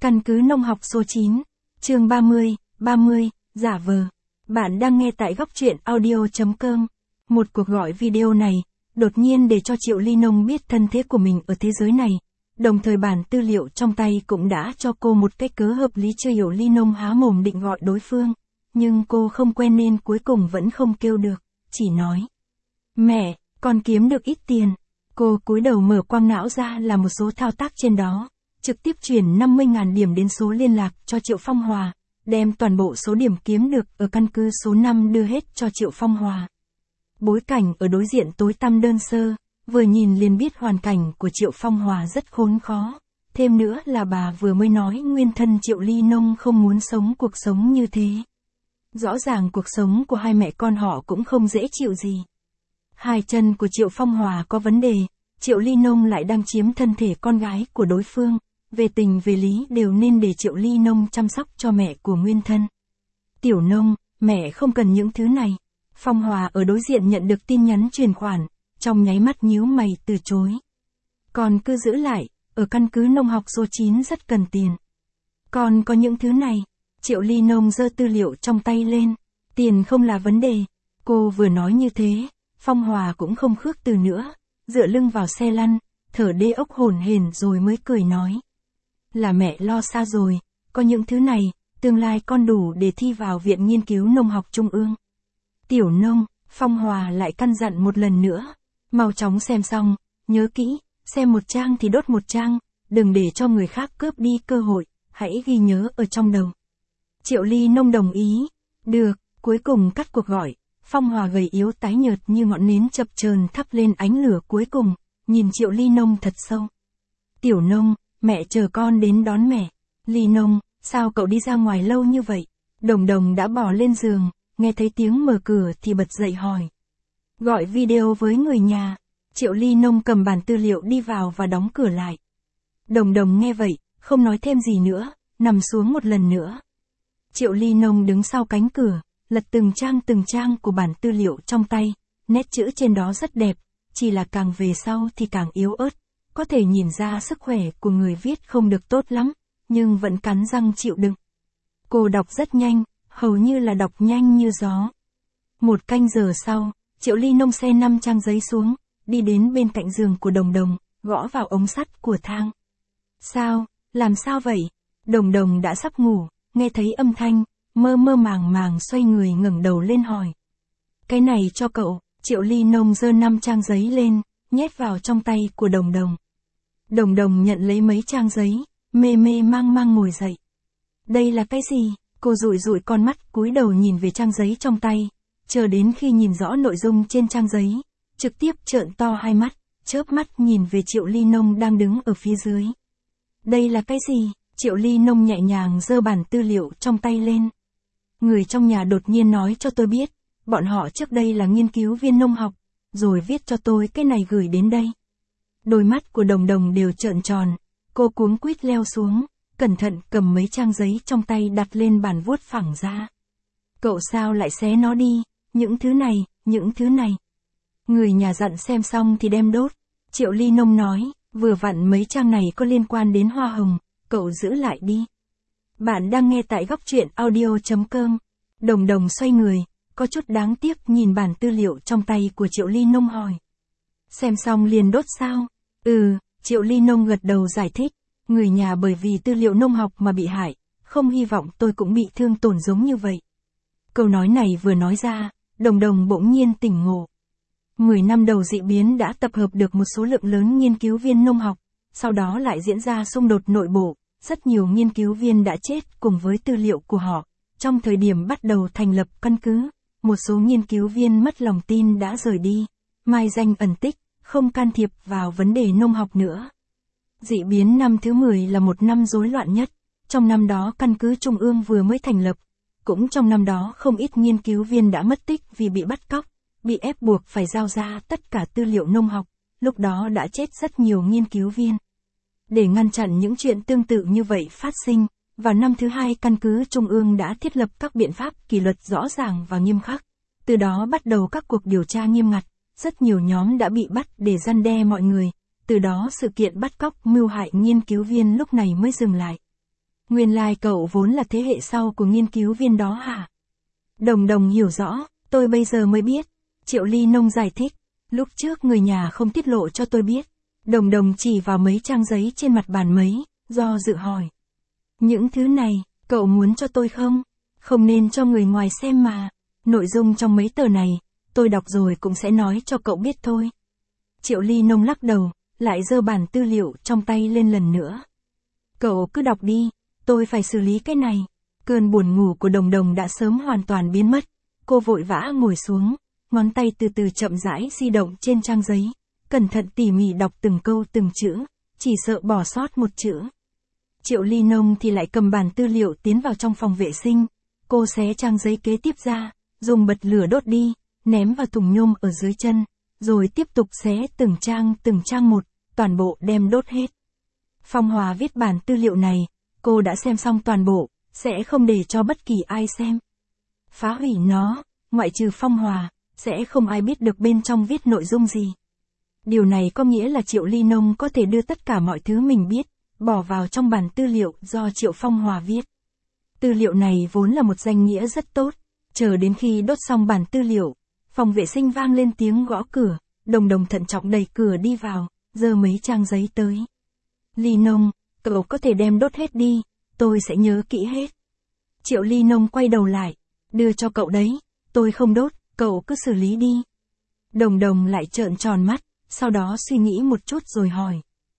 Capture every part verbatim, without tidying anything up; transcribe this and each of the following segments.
Căn cứ nông học số chín, chương ba mươi, ba mươi, giả vờ. Bạn đang nghe tại góc truyện audio chấm com. Một cuộc gọi video này, đột nhiên để cho Triệu Ly Nông biết thân thế của mình ở thế giới này. Đồng thời bản tư liệu trong tay cũng đã cho cô một cái cớ hợp lý. Chưa hiểu Ly Nông há mồm định gọi đối phương, nhưng cô không quen nên cuối cùng vẫn không kêu được, chỉ nói: Mẹ, con kiếm được ít tiền. Cô cúi đầu mở quang não ra là một số thao tác trên đó, trực tiếp chuyển năm mươi nghìn điểm đến số liên lạc cho Triệu Phong Hòa, đem toàn bộ số điểm kiếm được ở căn cứ số năm đưa hết cho Triệu Phong Hòa. Bối cảnh ở đối diện tối tăm đơn sơ, vừa nhìn liền biết hoàn cảnh của Triệu Phong Hòa rất khốn khó. Thêm nữa là bà vừa mới nói nguyên thân Triệu Ly Nông không muốn sống cuộc sống như thế. Rõ ràng cuộc sống của hai mẹ con họ cũng không dễ chịu gì. Hai chân của Triệu Phong Hòa có vấn đề, Triệu Ly Nông lại đang chiếm thân thể con gái của đối phương, về tình về lý đều nên để Triệu Ly Nông chăm sóc cho mẹ của nguyên thân. Tiểu Nông, mẹ không cần những thứ này. Phong Hòa ở đối diện nhận được tin nhắn chuyển khoản, trong nháy mắt nhíu mày từ chối. Con cứ giữ lại, ở căn cứ nông học số chín rất cần tiền. Con có những thứ này. Triệu Ly Nông giơ tư liệu trong tay lên. Tiền không là vấn đề. Cô vừa nói như thế, Phong Hòa cũng không khước từ nữa, dựa lưng vào xe lăn, thở đê ốc hổn hển rồi mới cười nói: Là mẹ lo xa rồi, có những thứ này, tương lai con đủ để thi vào Viện Nghiên cứu Nông học Trung ương. Tiểu Nông, Phong Hòa lại căn dặn một lần nữa, mau chóng xem xong, nhớ kỹ, xem một trang thì đốt một trang, đừng để cho người khác cướp đi cơ hội, hãy ghi nhớ ở trong đầu. Triệu Ly Nông đồng ý. Được. Cuối cùng cắt cuộc gọi. Phong Hòa gầy yếu tái nhợt như ngọn nến chập chờn thắp lên ánh lửa cuối cùng, nhìn Triệu Ly Nông thật sâu. Tiểu Nông, mẹ chờ con đến đón mẹ. Ly Nông, sao cậu đi ra ngoài lâu như vậy? Đồng Đồng đã bỏ lên giường, nghe thấy tiếng mở cửa thì bật dậy hỏi. Gọi video với người nhà. Triệu Ly Nông cầm bản tư liệu đi vào và đóng cửa lại. Đồng Đồng nghe vậy, không nói thêm gì nữa, nằm xuống một lần nữa. Triệu Ly Nông đứng sau cánh cửa, lật từng trang từng trang của bản tư liệu trong tay, nét chữ trên đó rất đẹp, chỉ là càng về sau thì càng yếu ớt, có thể nhìn ra sức khỏe của người viết không được tốt lắm, nhưng vẫn cắn răng chịu đựng. Cô đọc rất nhanh, hầu như là đọc nhanh như gió. Một canh giờ sau, Triệu Ly Nông xe năm trang giấy xuống, đi đến bên cạnh giường của Đồng Đồng, gõ vào ống sắt của thang. Sao, làm sao vậy? Đồng Đồng đã sắp ngủ, nghe thấy âm thanh, mơ mơ màng màng xoay người ngẩng đầu lên hỏi. Cái này cho cậu. Triệu Ly Nông giơ năm trang giấy lên, nhét vào trong tay của Đồng Đồng. Đồng Đồng nhận lấy mấy trang giấy, mê mê mang mang ngồi dậy. Đây là cái gì? Cô dụi dụi con mắt cúi đầu nhìn về trang giấy trong tay, chờ đến khi nhìn rõ nội dung trên trang giấy, trực tiếp trợn to hai mắt, chớp mắt nhìn về Triệu Ly Nông đang đứng ở phía dưới. Đây là cái gì? Triệu Ly Nông nhẹ nhàng giơ bản tư liệu trong tay lên. Người trong nhà đột nhiên nói cho tôi biết, bọn họ trước đây là nghiên cứu viên nông học, rồi viết cho tôi cái này gửi đến đây. Đôi mắt của Đồng Đồng đều trợn tròn, cô cuống quýt leo xuống, cẩn thận cầm mấy trang giấy trong tay đặt lên bàn vuốt phẳng ra. Cậu sao lại xé nó đi? Những thứ này, những thứ này. Người nhà dặn xem xong thì đem đốt. Triệu Ly Nông nói, vừa vặn mấy trang này có liên quan đến hoa hồng, cậu giữ lại đi. Bạn đang nghe tại góc truyện audio chấm com. Đồng Đồng xoay người, có chút đáng tiếc nhìn bản tư liệu trong tay của Triệu Ly Nông hỏi. Xem xong liền đốt sao? Ừ, Triệu Ly Nông gật đầu giải thích. Người nhà bởi vì tư liệu nông học mà bị hại, không hy vọng tôi cũng bị thương tổn giống như vậy. Câu nói này vừa nói ra, Đồng Đồng bỗng nhiên tỉnh ngộ. Mười năm đầu dị biến đã tập hợp được một số lượng lớn nghiên cứu viên nông học, sau đó lại diễn ra xung đột nội bộ, rất nhiều nghiên cứu viên đã chết cùng với tư liệu của họ. Trong thời điểm bắt đầu thành lập căn cứ, một số nghiên cứu viên mất lòng tin đã rời đi, mai danh ẩn tích, không can thiệp vào vấn đề nông học nữa. Dị biến năm thứ mười là một năm rối loạn nhất, trong năm đó căn cứ Trung ương vừa mới thành lập, cũng trong năm đó không ít nghiên cứu viên đã mất tích vì bị bắt cóc, bị ép buộc phải giao ra tất cả tư liệu nông học, lúc đó đã chết rất nhiều nghiên cứu viên. Để ngăn chặn những chuyện tương tự như vậy phát sinh, vào năm thứ hai căn cứ Trung ương đã thiết lập các biện pháp kỷ luật rõ ràng và nghiêm khắc, từ đó bắt đầu các cuộc điều tra nghiêm ngặt, rất nhiều nhóm đã bị bắt để răn đe mọi người. Từ đó sự kiện bắt cóc mưu hại nghiên cứu viên lúc này mới dừng lại. Nguyên lai cậu vốn là thế hệ sau của nghiên cứu viên đó hả? Đồng Đồng hiểu rõ, tôi bây giờ mới biết. Triệu Ly Nông giải thích, lúc trước người nhà không tiết lộ cho tôi biết. Đồng Đồng chỉ vào mấy trang giấy trên mặt bàn mấy, do dự hỏi. Những thứ này, cậu muốn cho tôi không? Không nên cho người ngoài xem mà. Nội dung trong mấy tờ này, tôi đọc rồi cũng sẽ nói cho cậu biết thôi. Triệu Ly Nông lắc đầu, lại giơ bản tư liệu trong tay lên lần nữa. Cậu cứ đọc đi, tôi phải xử lý cái này. Cơn buồn ngủ của Đồng Đồng đã sớm hoàn toàn biến mất. Cô vội vã ngồi xuống, ngón tay từ từ chậm rãi di động trên trang giấy, cẩn thận tỉ mỉ đọc từng câu từng chữ, chỉ sợ bỏ sót một chữ. Triệu Ly Nông thì lại cầm bản tư liệu tiến vào trong phòng vệ sinh. Cô xé trang giấy kế tiếp ra, dùng bật lửa đốt đi, ném vào thùng nhôm ở dưới chân, rồi tiếp tục xé từng trang từng trang một, toàn bộ đem đốt hết. Phong Hòa viết bản tư liệu này, cô đã xem xong toàn bộ, sẽ không để cho bất kỳ ai xem. Phá hủy nó, ngoại trừ Phong Hòa, sẽ không ai biết được bên trong viết nội dung gì. Điều này có nghĩa là Triệu Ly Nông có thể đưa tất cả mọi thứ mình biết, bỏ vào trong bản tư liệu do Triệu Phong Hòa viết. Tư liệu này vốn là một danh nghĩa rất tốt, chờ đến khi đốt xong bản tư liệu, phòng vệ sinh vang lên tiếng gõ cửa, Đồng Đồng thận trọng đẩy cửa đi vào, giơ mấy trang giấy tới. Ly Nông, cậu có thể đem đốt hết đi, tôi sẽ nhớ kỹ hết. Triệu Ly Nông quay đầu lại, đưa cho cậu đấy, tôi không đốt, cậu cứ xử lý đi. Đồng Đồng lại trợn tròn mắt, sau đó suy nghĩ một chút rồi hỏi.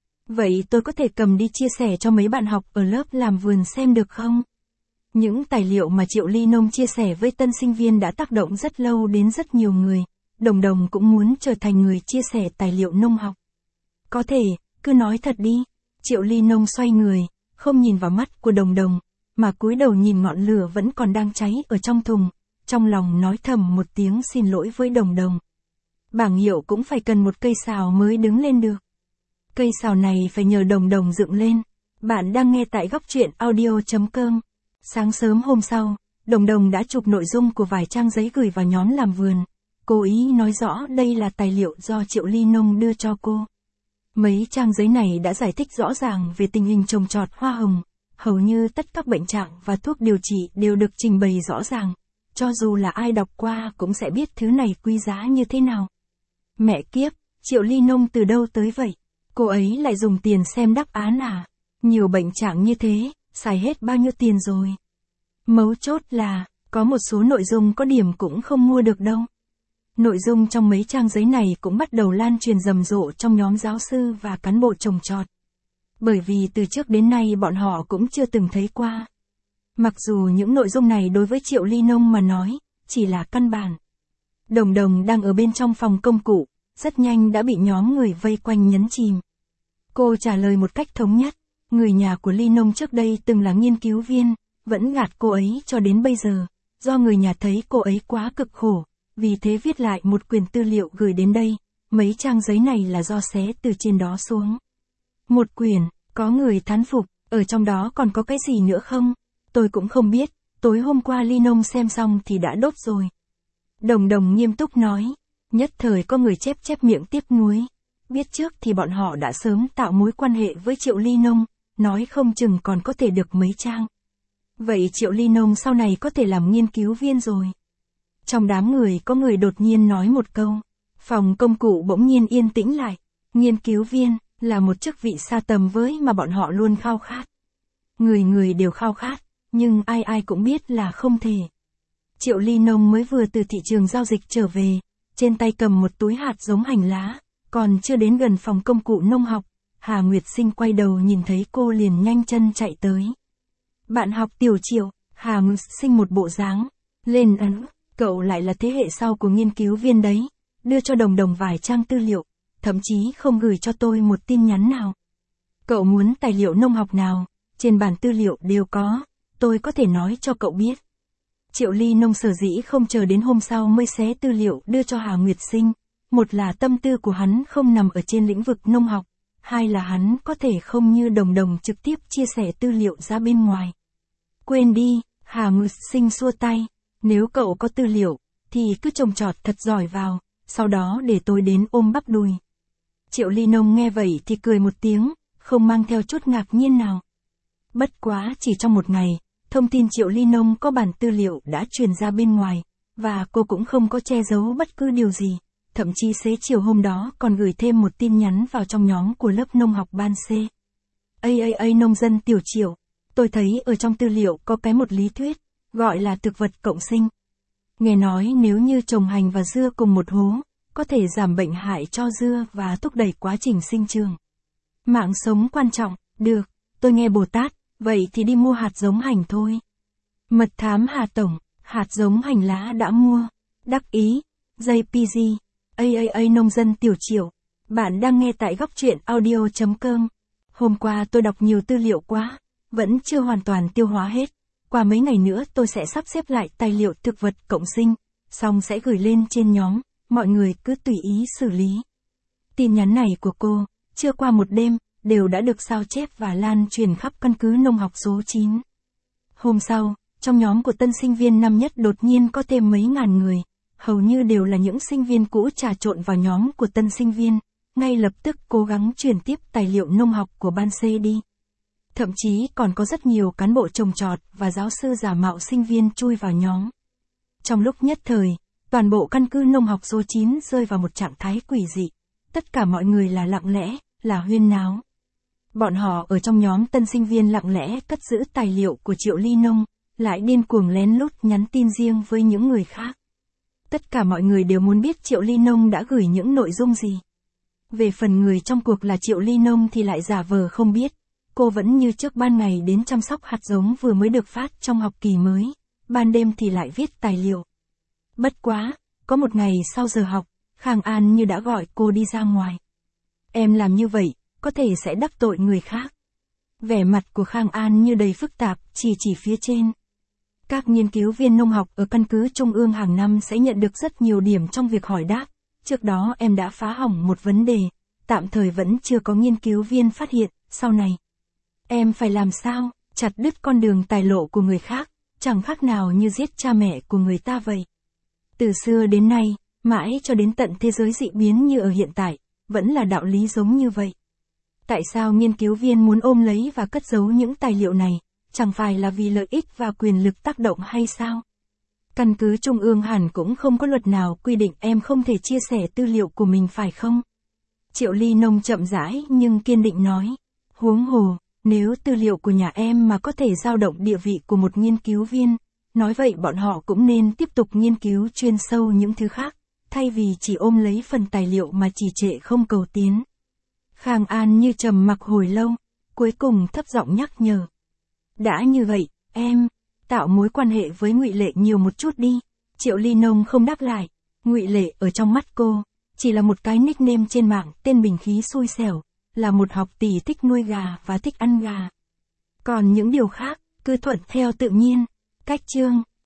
Vậy tôi có thể cầm đi chia sẻ cho mấy bạn học ở lớp làm vườn xem được không? Những tài liệu mà Triệu Ly Nông chia sẻ với tân sinh viên đã tác động rất lâu đến rất nhiều người. Đồng Đồng cũng muốn trở thành người chia sẻ tài liệu nông học. Có thể, cứ nói thật đi. Triệu Ly Nông xoay người, không nhìn vào mắt của Đồng Đồng, mà cúi đầu nhìn ngọn lửa vẫn còn đang cháy ở trong thùng, trong lòng nói thầm một tiếng xin lỗi với Đồng Đồng. Bảng hiệu cũng phải cần một cây sào mới đứng lên được. Cây sào này phải nhờ Đồng Đồng dựng lên. Bạn đang nghe tại góc truyện audio chấm com. Sáng sớm hôm sau, Đồng Đồng đã chụp nội dung của vài trang giấy gửi vào nhóm làm vườn. Cố ý nói rõ đây là tài liệu do Triệu Ly Nông đưa cho cô. Mấy trang giấy này đã giải thích rõ ràng về tình hình trồng trọt hoa hồng. Hầu như tất các bệnh trạng và thuốc điều trị đều được trình bày rõ ràng. Cho dù là ai đọc qua cũng sẽ biết thứ này quý giá như thế nào. Mẹ kiếp, Triệu Ly Nông từ đâu tới vậy? Cô ấy lại dùng tiền xem đáp án à? Nhiều bệnh trạng như thế, xài hết bao nhiêu tiền rồi? Mấu chốt là, có một số nội dung có điểm cũng không mua được đâu. Nội dung trong mấy trang giấy này cũng bắt đầu lan truyền rầm rộ trong nhóm giáo sư và cán bộ trồng trọt. Bởi vì từ trước đến nay bọn họ cũng chưa từng thấy qua. Mặc dù những nội dung này đối với Triệu Ly Nông mà nói, chỉ là căn bản. Đồng Đồng đang ở bên trong phòng công cụ, rất nhanh đã bị nhóm người vây quanh nhấn chìm. Cô trả lời một cách thống nhất, người nhà của Ly Nông trước đây từng là nghiên cứu viên, vẫn gạt cô ấy cho đến bây giờ, do người nhà thấy cô ấy quá cực khổ, vì thế viết lại một quyển tư liệu gửi đến đây, mấy trang giấy này là do xé từ trên đó xuống. Một quyển, có người thán phục, ở trong đó còn có cái gì nữa không? Tôi cũng không biết, tối hôm qua Ly Nông xem xong thì đã đốt rồi. Đồng Đồng nghiêm túc nói, nhất thời có người chép chép miệng tiếc nuối. Biết trước thì bọn họ đã sớm tạo mối quan hệ với Triệu Ly Nông, nói không chừng còn có thể được mấy trang. Vậy Triệu Ly Nông sau này có thể làm nghiên cứu viên rồi. Trong đám người có người đột nhiên nói một câu, phòng công cụ bỗng nhiên yên tĩnh lại. Nghiên cứu viên là một chức vị xa tầm với mà bọn họ luôn khao khát. Người người đều khao khát, nhưng ai ai cũng biết là không thể. Triệu Ly Nông mới vừa từ thị trường giao dịch trở về, trên tay cầm một túi hạt giống hành lá, còn chưa đến gần phòng công cụ nông học, Hà Nguyệt Sinh quay đầu nhìn thấy cô liền nhanh chân chạy tới. Bạn học Tiểu Triệu, Hà Nguyệt Sinh một bộ dáng, lên ấn, cậu lại là thế hệ sau của nghiên cứu viên đấy, đưa cho Đồng Đồng vài trang tư liệu, thậm chí không gửi cho tôi một tin nhắn nào. Cậu muốn tài liệu nông học nào, trên bản tư liệu đều có, tôi có thể nói cho cậu biết. Triệu Ly Nông sở dĩ không chờ đến hôm sau mới xé tư liệu đưa cho Hà Nguyệt Sinh, một là tâm tư của hắn không nằm ở trên lĩnh vực nông học, hai là hắn có thể không như Đồng Đồng trực tiếp chia sẻ tư liệu ra bên ngoài. Quên đi, Hà Nguyệt Sinh xua tay, nếu cậu có tư liệu, thì cứ trồng trọt thật giỏi vào, sau đó để tôi đến ôm bắp đùi. Triệu Ly Nông nghe vậy thì cười một tiếng, không mang theo chút ngạc nhiên nào. Bất quá chỉ trong một ngày, thông tin Triệu Ly Nông có bản tư liệu đã truyền ra bên ngoài, và cô cũng không có che giấu bất cứ điều gì. Thậm chí xế chiều hôm đó còn gửi thêm một tin nhắn vào trong nhóm của lớp nông học ban C. A A A nông dân Tiểu Triệu, tôi thấy ở trong tư liệu có cái một lý thuyết, gọi là thực vật cộng sinh. Nghe nói nếu như trồng hành và dưa cùng một hố, có thể giảm bệnh hại cho dưa và thúc đẩy quá trình sinh trưởng. Mạng sống quan trọng, được, tôi nghe Bồ Tát, vậy thì đi mua hạt giống hành thôi. Mật thám Hà Tổng, hạt giống hành lá đã mua. Đắc ý, J P G, A A A nông dân Tiểu Triệu. Bạn đang nghe tại góc truyện audio chấm com. Hôm qua tôi đọc nhiều tư liệu quá, vẫn chưa hoàn toàn tiêu hóa hết. Qua mấy ngày nữa tôi sẽ sắp xếp lại tài liệu thực vật cộng sinh, xong sẽ gửi lên trên nhóm, mọi người cứ tùy ý xử lý. Tin nhắn này của cô, chưa qua một đêm, đều đã được sao chép và lan truyền khắp căn cứ nông học số chín. Hôm sau, trong nhóm của tân sinh viên năm nhất đột nhiên có thêm mấy ngàn người, hầu như đều là những sinh viên cũ trà trộn vào nhóm của tân sinh viên, ngay lập tức cố gắng truyền tiếp tài liệu nông học của ban C đi. Thậm chí còn có rất nhiều cán bộ trồng trọt và giáo sư giả mạo sinh viên chui vào nhóm. Trong lúc nhất thời, toàn bộ căn cứ nông học số chín rơi vào một trạng thái quỷ dị. Tất cả mọi người là lặng lẽ, là huyên náo. Bọn họ ở trong nhóm tân sinh viên lặng lẽ cất giữ tài liệu của Triệu Ly Nông, lại điên cuồng lén lút nhắn tin riêng với những người khác. Tất cả mọi người đều muốn biết Triệu Ly Nông đã gửi những nội dung gì. Về phần người trong cuộc là Triệu Ly Nông thì lại giả vờ không biết. Cô vẫn như trước ban ngày đến chăm sóc hạt giống vừa mới được phát trong học kỳ mới, ban đêm thì lại viết tài liệu. Bất quá, có một ngày sau giờ học, Khang An như đã gọi cô đi ra ngoài. Em làm như vậy, có thể sẽ đắc tội người khác. Vẻ mặt của Khang An như đầy phức tạp, chỉ chỉ phía trên. Các nghiên cứu viên nông học ở căn cứ Trung ương hàng năm sẽ nhận được rất nhiều điểm trong việc hỏi đáp. Trước đó em đã phá hỏng một vấn đề, tạm thời vẫn chưa có nghiên cứu viên phát hiện, sau này. Em phải làm sao, chặt đứt con đường tài lộ của người khác, chẳng khác nào như giết cha mẹ của người ta vậy. Từ xưa đến nay, mãi cho đến tận thế giới dị biến như ở hiện tại, vẫn là đạo lý giống như vậy. Tại sao nghiên cứu viên muốn ôm lấy và cất giấu những tài liệu này, chẳng phải là vì lợi ích và quyền lực tác động hay sao? Căn cứ Trung ương hẳn cũng không có luật nào quy định em không thể chia sẻ tư liệu của mình phải không? Triệu Ly Nông chậm rãi nhưng kiên định nói. Huống hồ, nếu tư liệu của nhà em mà có thể dao động địa vị của một nghiên cứu viên, nói vậy bọn họ cũng nên tiếp tục nghiên cứu chuyên sâu những thứ khác, thay vì chỉ ôm lấy phần tài liệu mà trì trệ không cầu tiến. Khang An như trầm mặc hồi lâu, cuối cùng thấp giọng nhắc nhở. Đã như vậy, em, tạo mối quan hệ với Ngụy Lệ nhiều một chút đi. Triệu Ly Nông không đáp lại, Ngụy Lệ ở trong mắt cô, chỉ là một cái nickname trên mạng tên bình khí xui xẻo, là một học tỷ thích nuôi gà và thích ăn gà. Còn những điều khác, cứ thuận theo tự nhiên. Cách chương